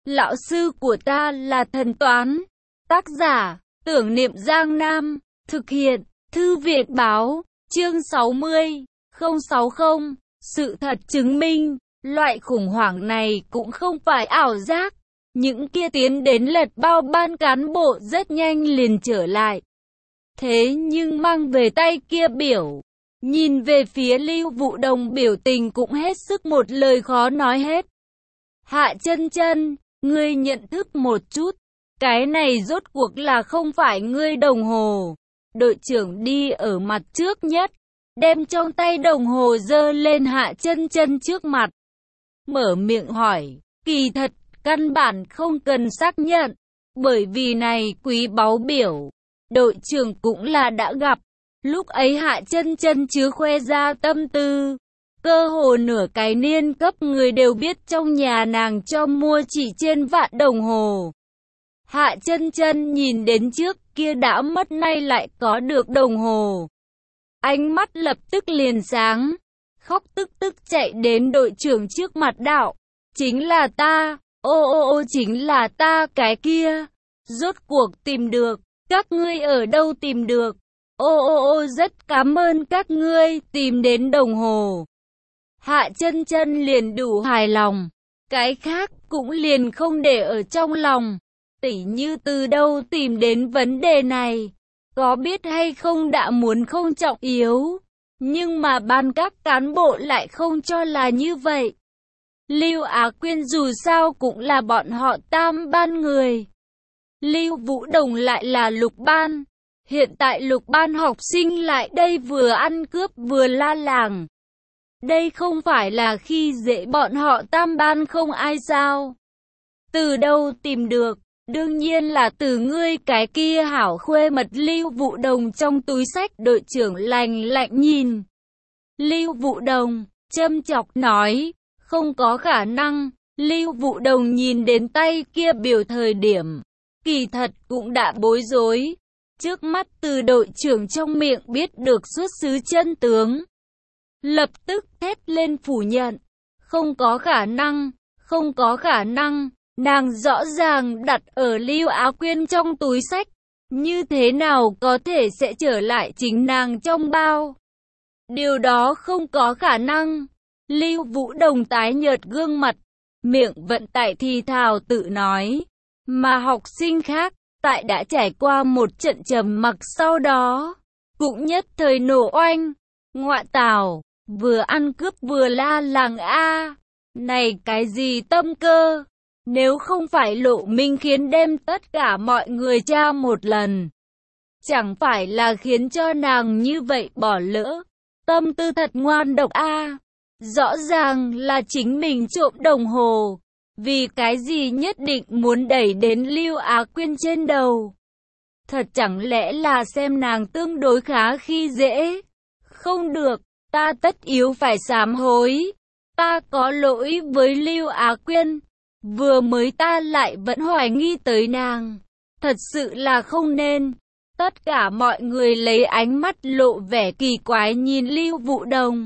Lão sư của ta là thần toán. Tác giả, Tưởng Niệm Giang Nam. Thực hiện, Thư viện báo, chương 60, 060. Sự thật chứng minh, loại khủng hoảng này cũng không phải ảo giác. Những kia tiến đến lật bao ban cán bộ rất nhanh liền trở lại. Thế nhưng mang về tay kia biểu, nhìn về phía Lưu Vụ Đồng biểu tình cũng hết sức một lời khó nói hết. Hạ Chân Chân, ngươi nhận thức một chút, cái này rốt cuộc là không phải ngươi đồng hồ. Đội trưởng đi ở mặt trước nhất, đem trong tay đồng hồ giơ lên Hạ Chân Chân trước mặt. Mở miệng hỏi, kỳ thật, căn bản không cần xác nhận, bởi vì này quý báu biểu, đội trưởng cũng là đã gặp. Lúc ấy Hạ Chân Chân chứ khoe ra tâm tư. Cơ hồ nửa cái niên cấp người đều biết trong nhà nàng cho mua chỉ trên vạn đồng hồ. Hạ Chân Chân nhìn đến trước kia đã mất nay lại có được đồng hồ. Ánh mắt lập tức liền sáng, khóc tức chạy đến đội trưởng trước mặt đạo. Chính là ta, ô chính là ta cái kia. Rốt cuộc tìm được, các ngươi ở đâu tìm được? Ô rất cảm ơn các ngươi tìm đến đồng hồ. Hạ Chân Chân liền đủ hài lòng, cái khác cũng liền không để ở trong lòng. Tỉ như từ đâu tìm đến vấn đề này, có biết hay không đã muốn không trọng yếu, nhưng mà ban các cán bộ lại không cho là như vậy. Lưu Á Quyên dù sao cũng là bọn họ tam ban người, Lưu Vũ Đồng lại là lục ban. Hiện tại lục ban học sinh lại đây vừa ăn cướp vừa la làng. Đây không phải là khi dễ bọn họ tam ban không ai sao? Từ đâu tìm được? Đương nhiên là từ ngươi cái kia hảo khuê mật. Lưu Vụ Đồng trong túi sách. Đội trưởng lạnh lạnh nhìn Lưu Vụ Đồng, châm chọc nói, không có khả năng. Lưu Vụ Đồng nhìn đến tay kia biểu thời điểm, kỳ thật cũng đã bối rối. Trước mắt từ đội trưởng trong miệng biết được xuất xứ chân tướng, lập tức thét lên phủ nhận. Không có khả năng, không có khả năng. Nàng rõ ràng đặt ở Lưu Á Quyên trong túi sách, như thế nào có thể sẽ trở lại chính nàng trong bao? Điều đó không có khả năng. Lưu Vũ Đồng tái nhợt gương mặt, miệng vận tại thì thào tự nói. Mà học sinh khác, tại đã trải qua một trận trầm mặc sau đó, cũng nhất thời nổ oanh. Ngoạ tào, vừa ăn cướp vừa la làng a, này cái gì tâm cơ? Nếu không phải Lộ Minh khiến đem tất cả mọi người tra một lần, chẳng phải là khiến cho nàng như vậy bỏ lỡ. Tâm tư thật ngoan độc a. Rõ ràng là chính mình trộm đồng hồ, vì cái gì nhất định muốn đẩy đến Lưu Á Quyên trên đầu? Thật chẳng lẽ là xem nàng tương đối khá khi dễ? Không được, ta tất yếu phải sám hối. Ta có lỗi với Lưu Á Quyên. Vừa mới ta lại vẫn hoài nghi tới nàng. Thật sự là không nên. Tất cả mọi người lấy ánh mắt lộ vẻ kỳ quái nhìn Lưu Vụ Đồng.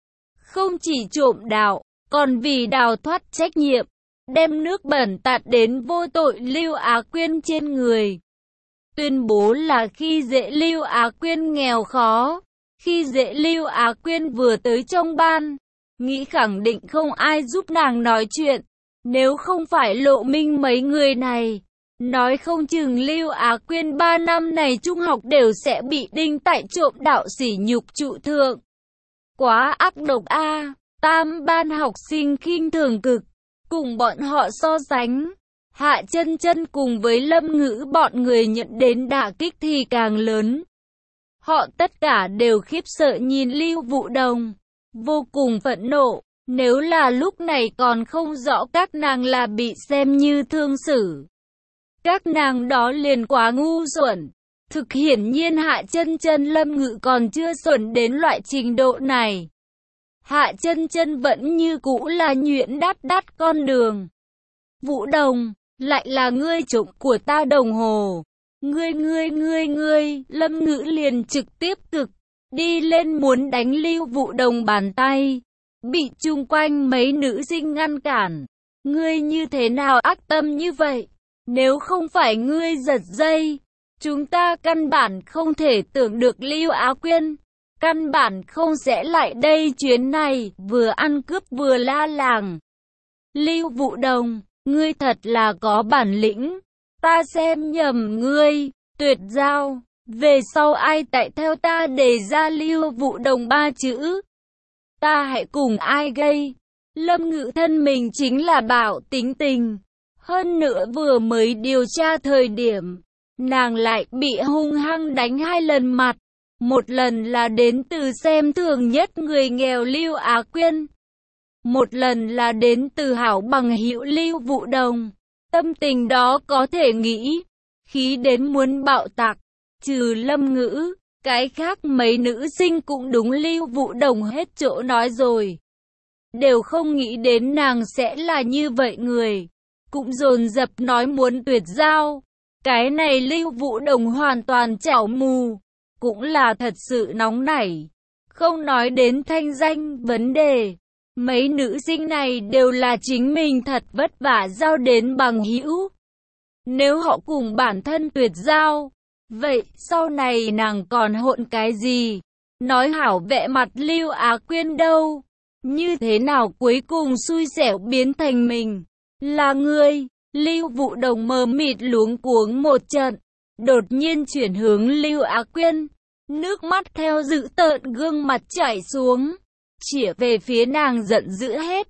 Không chỉ trộm đào, còn vì đào thoát trách nhiệm, đem nước bẩn tạt đến vô tội Lưu Á Quyên trên người. Tuyên bố là khi dễ Lưu Á Quyên nghèo khó, khi dễ Lưu Á Quyên vừa tới trong ban, nghĩ khẳng định không ai giúp nàng nói chuyện. Nếu không phải Lộ Minh mấy người này, nói không chừng Lưu Á Quyên 3 năm này trung học đều sẽ bị đinh tại trộm đạo sỉ nhục trụ thượng. Quá ác độc a. Tam ban học sinh khinh thường cực, cùng bọn họ so sánh, Hạ Chân Chân cùng với Lâm Ngữ bọn người nhận đến đả kích thì càng lớn. Họ tất cả đều khiếp sợ nhìn Lưu Vụ Đồng, vô cùng phẫn nộ. Nếu là lúc này còn không rõ các nàng là bị xem như thương xử, các nàng đó liền quá ngu xuẩn. Thực hiển nhiên Hạ Chân Chân Lâm Ngữ còn chưa xuẩn đến loại trình độ này. Hạ Chân Chân vẫn như cũ là nhuyễn đắt con đường. Vũ Đồng, lại là ngươi trộm của ta đồng hồ. Ngươi, Lâm Ngữ liền trực tiếp cực đi lên muốn đánh Lưu Vụ Đồng bàn tay, bị chung quanh mấy nữ sinh ngăn cản. Ngươi như thế nào ác tâm như vậy? Nếu không phải ngươi giật dây, chúng ta căn bản không thể tưởng được Lưu Á Quyên, căn bản không sẽ lại đây chuyến này, vừa ăn cướp vừa la làng. Lưu Vũ Đồng, ngươi thật là có bản lĩnh, ta xem nhầm ngươi, tuyệt giao, về sau ai tại theo ta đề ra Lưu Vũ Đồng 3 chữ, ta hãy cùng ai gây. Lâm Ngự thân mình chính là bạo tính tình, hơn nữa vừa mới điều tra thời điểm, nàng lại bị hung hăng đánh 2 lần mặt, một lần là đến từ xem thường nhất người nghèo Lưu Á Quyên, một lần là đến từ hảo bằng hữu Lưu Vũ Đồng. Tâm tình đó có thể nghĩ, khí đến muốn bạo tạc, trừ Lâm Ngữ, cái khác mấy nữ sinh cũng đúng Lưu Vũ Đồng hết chỗ nói rồi. Đều không nghĩ đến nàng sẽ là như vậy người, cũng dồn dập nói muốn tuyệt giao. Cái này Lưu Vũ Đồng hoàn toàn chảo mù, cũng là thật sự nóng nảy. Không nói đến thanh danh vấn đề, mấy nữ sinh này đều là chính mình thật vất vả giao đến bằng hữu. Nếu họ cùng bản thân tuyệt giao, vậy sau này nàng còn hỗn cái gì? Nói hảo vẽ mặt Lưu Á Quyên đâu? Như thế nào cuối cùng xui xẻo biến thành mình? Là ngươi? Lưu Vũ Đồng mờ mịt luống cuống một trận, đột nhiên chuyển hướng Lưu Á Quyên, nước mắt theo dữ tợn gương mặt chảy xuống, chĩa về phía nàng giận dữ hết.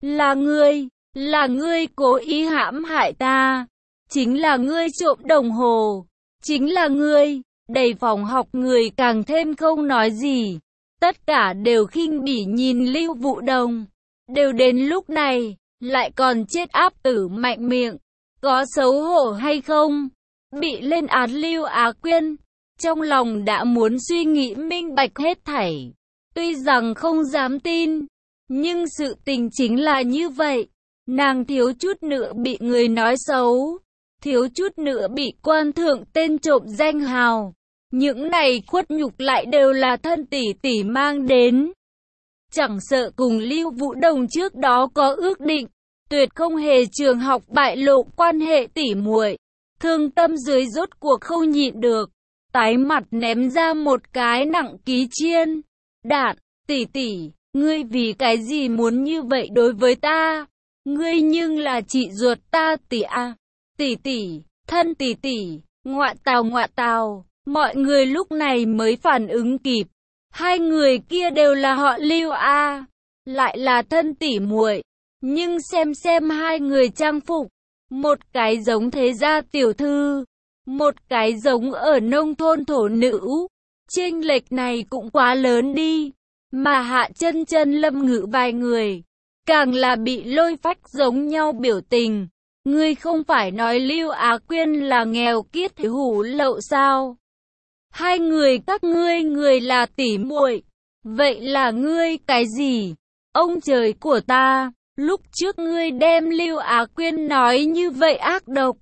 Là ngươi cố ý hãm hại ta, chính là ngươi trộm đồng hồ, chính là ngươi. Đầy phòng học người càng thêm không nói gì, tất cả đều khinh bỉ nhìn Lưu Vũ Đồng. Đều đến lúc này, lại còn chết áp tử mạnh miệng, có xấu hổ hay không? Bị lên án Lưu Á Quyên, trong lòng đã muốn suy nghĩ minh bạch hết thảy. Tuy rằng không dám tin, nhưng sự tình chính là như vậy. Nàng thiếu chút nữa bị người nói xấu, thiếu chút nữa bị quan thượng tên trộm danh hào. Những này khuất nhục lại đều là thân tỷ tỷ mang đến. Chẳng sợ cùng Lưu Vũ Đồng trước đó có ước định, tuyệt không hề trường học bại lộ quan hệ tỉ muội. Thương tâm dưới rốt cuộc không nhịn được, tái mặt ném ra một cái nặng ký chiên. Đạn, tỷ tỷ, ngươi vì cái gì muốn như vậy đối với ta? Ngươi nhưng là chị ruột ta tỷ a. Tỷ tỷ, thân tỷ tỷ, ngoạ tào. Mọi người lúc này mới phản ứng kịp. Hai người kia đều là họ Lưu a, lại là thân tỷ muội. Nhưng xem hai người trang phục, một cái giống thế gia tiểu thư, một cái giống ở nông thôn thổ nữ. Chênh lệch này cũng quá lớn đi. Mà Hạ Chân Lâm Ngữ vài người, càng là bị lôi phách giống nhau biểu tình. Ngươi không phải nói Lưu Á Quyên là nghèo kiết thì hủ lậu sao? Hai người các ngươi người là tỷ muội, vậy là ngươi cái gì? Ông trời của ta, lúc trước ngươi đem Lưu Á Quyên nói như vậy ác độc,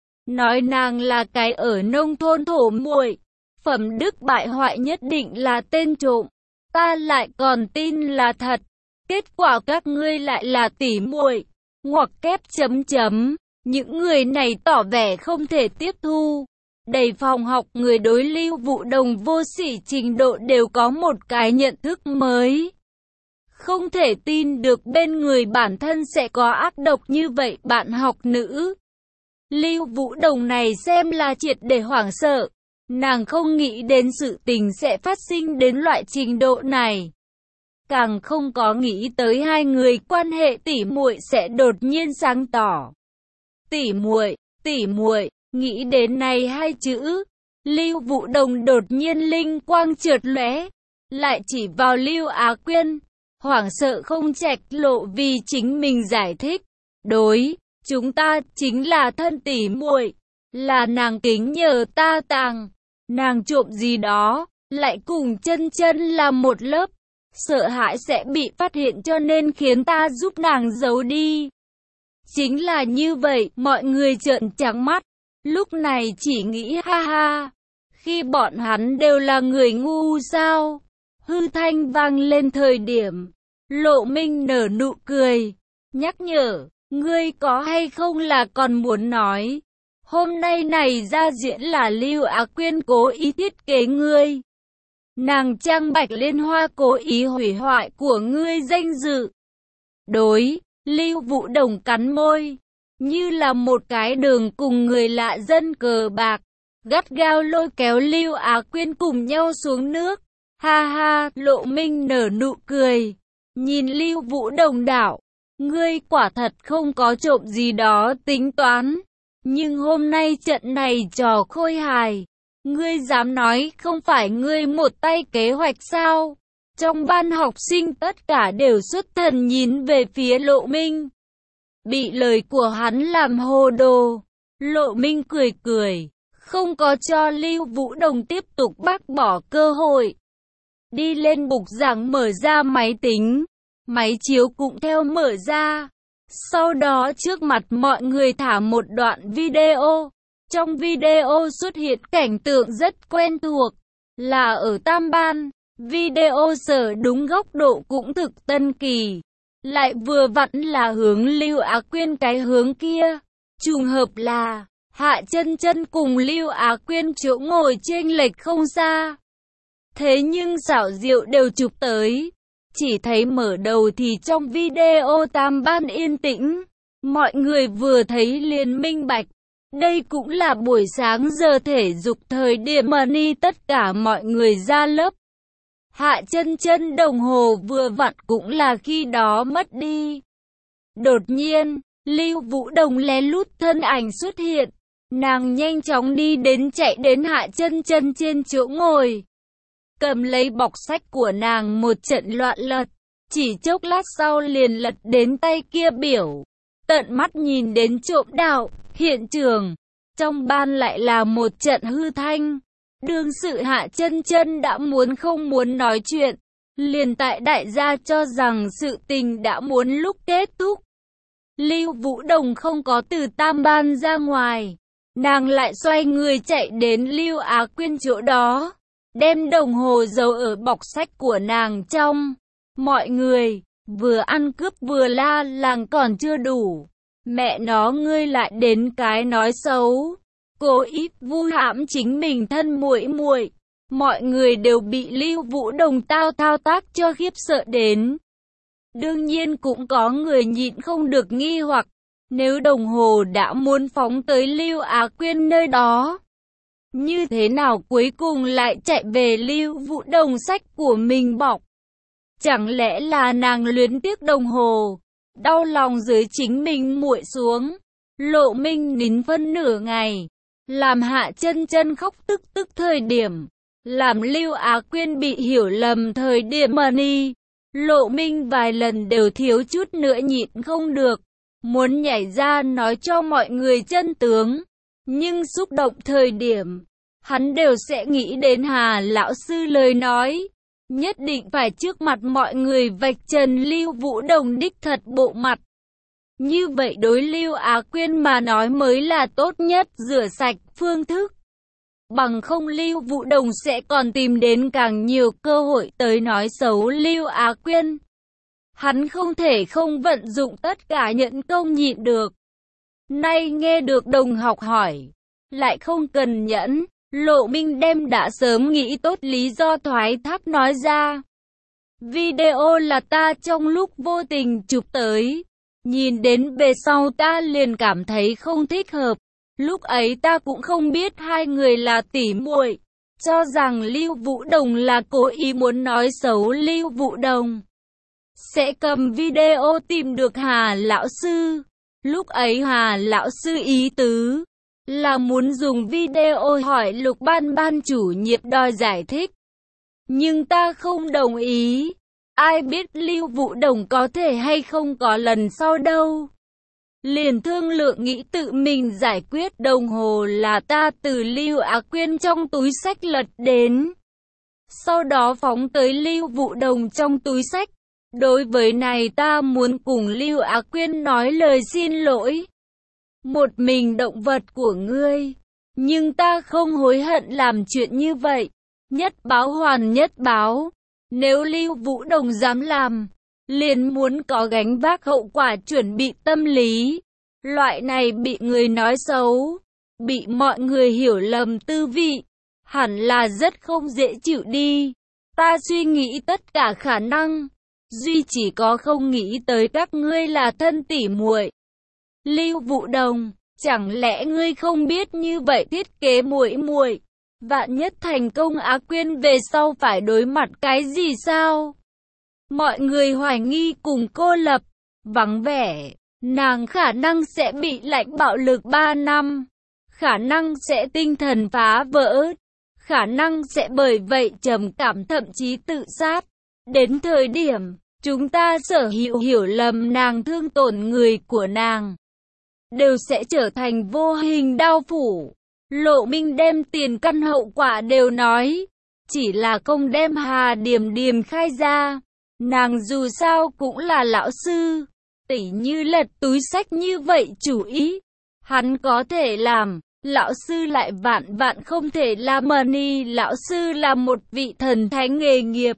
nói nàng là cái ở nông thôn thổ muội, phẩm đức bại hoại nhất định là tên trộm, ta lại còn tin là thật. Kết quả các ngươi lại là tỷ muội, ngoặc kép chấm chấm. Những người này tỏ vẻ không thể tiếp thu. Đầy phòng học người đối Lưu Vũ Đồng vô sỉ trình độ đều có một cái nhận thức mới. Không thể tin được bên người bản thân sẽ có ác độc như vậy bạn học nữ. Lưu Vũ Đồng này xem là triệt để hoảng sợ. Nàng không nghĩ đến sự tình sẽ phát sinh đến loại trình độ này. Càng không có nghĩ tới hai người quan hệ tỉ muội sẽ đột nhiên sáng tỏ. Tỉ muội, nghĩ đến này hai chữ, Lưu Vũ Đồng đột nhiên linh quang chợt lóe, lại chỉ vào Lưu Á Quyên, hoảng sợ không trạch lộ vì chính mình giải thích. Chúng ta chính là thân tỉ muội, là nàng kính nhờ ta tàng, nàng trộm gì đó, lại cùng chân làm một lớp, sợ hãi sẽ bị phát hiện cho nên khiến ta giúp nàng giấu đi. Chính là như vậy, mọi người trợn trắng mắt, lúc này chỉ nghĩ ha ha, khi bọn hắn đều là người ngu sao? Hư thanh vang lên thời điểm, Lộ Minh nở nụ cười, nhắc nhở, ngươi có hay không là còn muốn nói. Hôm nay này ra diễn là Lưu Á Quyên cố ý thiết kế ngươi. Nàng trang Bạch Liên Hoa cố ý hủy hoại của ngươi danh dự. Đối, Lưu Vũ Đồng cắn môi, như là một cái đường cùng người lạ dân cờ bạc, gắt gao lôi kéo Lưu Á Quyên cùng nhau xuống nước. Ha ha, Lộ Minh nở nụ cười, nhìn Lưu Vũ Đồng đạo, ngươi quả thật không có trộm gì đó tính toán, nhưng hôm nay trận này trò khôi hài, ngươi dám nói không phải ngươi một tay kế hoạch sao? Trong ban học sinh tất cả đều xuất thần nhìn về phía Lộ Minh. Bị lời của hắn làm hồ đồ, Lộ Minh cười cười, không có cho Lưu Vũ Đồng tiếp tục bác bỏ cơ hội. Đi lên bục giảng mở ra máy tính, máy chiếu cũng theo mở ra. Sau đó trước mặt mọi người thả một đoạn video. Trong video xuất hiện cảnh tượng rất quen thuộc, là ở Tam Ban. Video sở đúng góc độ cũng thực tân kỳ, lại vừa vặn là hướng Lưu Á Quyên cái hướng kia. Trùng hợp là Hạ Chân Chân cùng Lưu Á Quyên chỗ ngồi chênh lệch không xa. Thế nhưng xảo diệu đều chụp tới, chỉ thấy mở đầu thì trong video Tam Ban yên tĩnh, mọi người vừa thấy liền minh bạch. Đây cũng là buổi sáng giờ thể dục thời điểm money tất cả mọi người ra lớp. Hạ Chân Chân đồng hồ vừa vặn cũng là khi đó mất đi. Đột nhiên, Lưu Vũ Đồng lén lút thân ảnh xuất hiện, nàng nhanh chóng đi đến chạy đến Hạ Chân Chân trên chỗ ngồi. Cầm lấy bọc sách của nàng một trận loạn lật, chỉ chốc lát sau liền lật đến tay kia biểu. Tận mắt nhìn đến trộm đạo, hiện trường, trong ban lại là một trận hư thanh. Đương sự Hạ Chân Chân đã muốn không muốn nói chuyện, liền tại đại gia cho rằng sự tình đã muốn lúc kết thúc. Lưu Vũ Đồng không có từ Tam Ban ra ngoài, nàng lại xoay người chạy đến Lưu Á Quyên chỗ đó, đem đồng hồ giấu ở bọc sách của nàng trong. Mọi người, vừa ăn cướp vừa la làng còn chưa đủ. Mẹ nó ngươi lại đến cái nói xấu, cố ý vu hãm chính mình thân muội muội. Mọi người đều bị Lưu Vũ Đồng thao tác cho khiếp sợ đến. Đương nhiên cũng có người nhịn không được nghi hoặc, nếu đồng hồ đã muốn phóng tới Lưu Á Quyên nơi đó, như thế nào cuối cùng lại chạy về Lưu Vũ Đồng sách của mình bọc? Chẳng lẽ là nàng luyến tiếc đồng hồ, đau lòng dưới chính mình muội xuống? Lộ Minh nín phân nửa ngày, làm Hạ Chân Chân khóc tức thời điểm, làm Lưu Á Quyên bị hiểu lầm thời điểm money. Lộ Minh vài lần đều thiếu chút nữa nhịn không được, muốn nhảy ra nói cho mọi người chân tướng, nhưng xúc động thời điểm, hắn đều sẽ nghĩ đến Hà lão sư lời nói, nhất định phải trước mặt mọi người vạch trần Lưu Vũ Đồng đích thật bộ mặt. Như vậy đối Lưu Á Quyên mà nói mới là tốt nhất rửa sạch phương thức. Bằng không Lưu Vũ Đồng sẽ còn tìm đến càng nhiều cơ hội tới nói xấu Lưu Á Quyên. Hắn không thể không vận dụng tất cả nhẫn công nhịn được. Nay nghe được đồng học hỏi, lại không cần nhẫn, Lộ Minh đem đã sớm nghĩ tốt lý do thoái thác nói ra. Video là ta trong lúc vô tình chụp tới, nhìn đến về sau ta liền cảm thấy không thích hợp. Lúc ấy ta cũng không biết hai người là tỉ muội, cho rằng Lưu Vũ Đồng là cố ý muốn nói xấu Lưu Vũ Đồng. Sẽ cầm video tìm được Hà lão sư. Lúc ấy Hà lão sư ý tứ là muốn dùng video hỏi Lục ban chủ nhiệm đòi giải thích. Nhưng ta không đồng ý. Ai biết Lưu Vũ Đồng có thể hay không có lần sau đâu. Liền thương lượng nghĩ tự mình giải quyết, đồng hồ là ta từ Lưu Á Quyên trong túi sách lật đến. Sau đó phóng tới Lưu Vũ Đồng trong túi sách. Đối với này ta muốn cùng Lưu Á Quyên nói lời xin lỗi. Một mình động vật của ngươi. Nhưng ta không hối hận làm chuyện như vậy. Nhất báo hoàn nhất báo. Nếu Lưu Vũ Đồng dám làm, liền muốn có gánh vác hậu quả chuẩn bị tâm lý. Loại này bị người nói xấu, bị mọi người hiểu lầm tư vị, hẳn là rất không dễ chịu đi. Ta suy nghĩ tất cả khả năng, duy chỉ có không nghĩ tới các ngươi là thân tỉ muội. Lưu Vũ Đồng, chẳng lẽ ngươi không biết như vậy thiết kế muội muội, vạn nhất thành công Á Quyên về sau phải đối mặt cái gì sao? Mọi người hoài nghi cùng cô lập, vắng vẻ, nàng khả năng sẽ bị lạnh bạo lực 3 năm, khả năng sẽ tinh thần phá vỡ, khả năng sẽ bởi vậy trầm cảm thậm chí tự sát. Đến thời điểm, chúng ta sở hữu hiểu lầm nàng thương tổn người của nàng, đều sẽ trở thành vô hình đao phủ. Lộ Minh đem tiền căn hậu quả đều nói, chỉ là không đem Hà Điềm Điềm khai ra. Nàng dù sao cũng là lão sư, tỉ như lật túi sách như vậy chủ ý, hắn có thể làm, lão sư lại vạn vạn không thể làm. Mani lão sư là một vị thần thánh nghề nghiệp.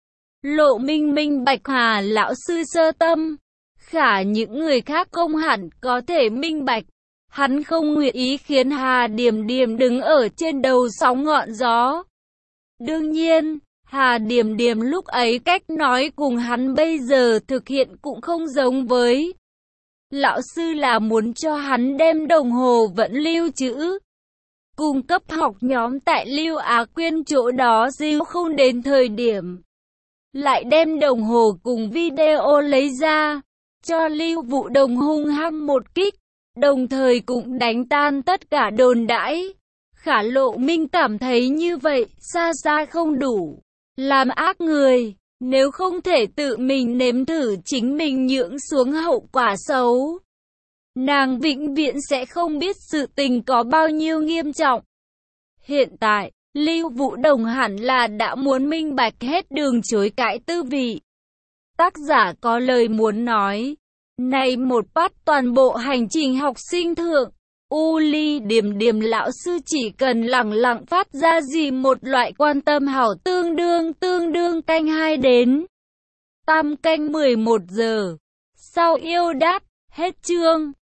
Lộ Minh minh bạch Hà lão sư sơ tâm, khả những người khác không hẳn có thể minh bạch. Hắn không nguyện ý khiến Hà Điềm Điềm đứng ở trên đầu sóng ngọn gió. Đương nhiên, Hà Điềm Điềm lúc ấy cách nói cùng hắn bây giờ thực hiện cũng không giống với. Lão sư là muốn cho hắn đem đồng hồ vẫn lưu trữ, cung cấp học nhóm tại Lưu Á Quyên chỗ đó diêu không đến thời điểm, lại đem đồng hồ cùng video lấy ra, cho Lưu Vũ Đồng hung hăng một kích, đồng thời cũng đánh tan tất cả đồn đãi. Khả Lộ Minh cảm thấy như vậy xa xa không đủ, làm ác người, nếu không thể tự mình nếm thử chính mình nhưỡng xuống hậu quả xấu, nàng vĩnh viễn sẽ không biết sự tình có bao nhiêu nghiêm trọng. Hiện tại, Lưu Vũ Đồng hẳn là đã muốn minh bạch hết đường chối cãi tư vị. Tác giả có lời muốn nói, này một bắt toàn bộ hành trình học sinh thượng, Ly Điềm Điềm lão sư chỉ cần lẳng lặng phát ra gì một loại quan tâm hảo tương đương canh 2 đến tam canh 11 giờ. Sau yêu đát, hết chương.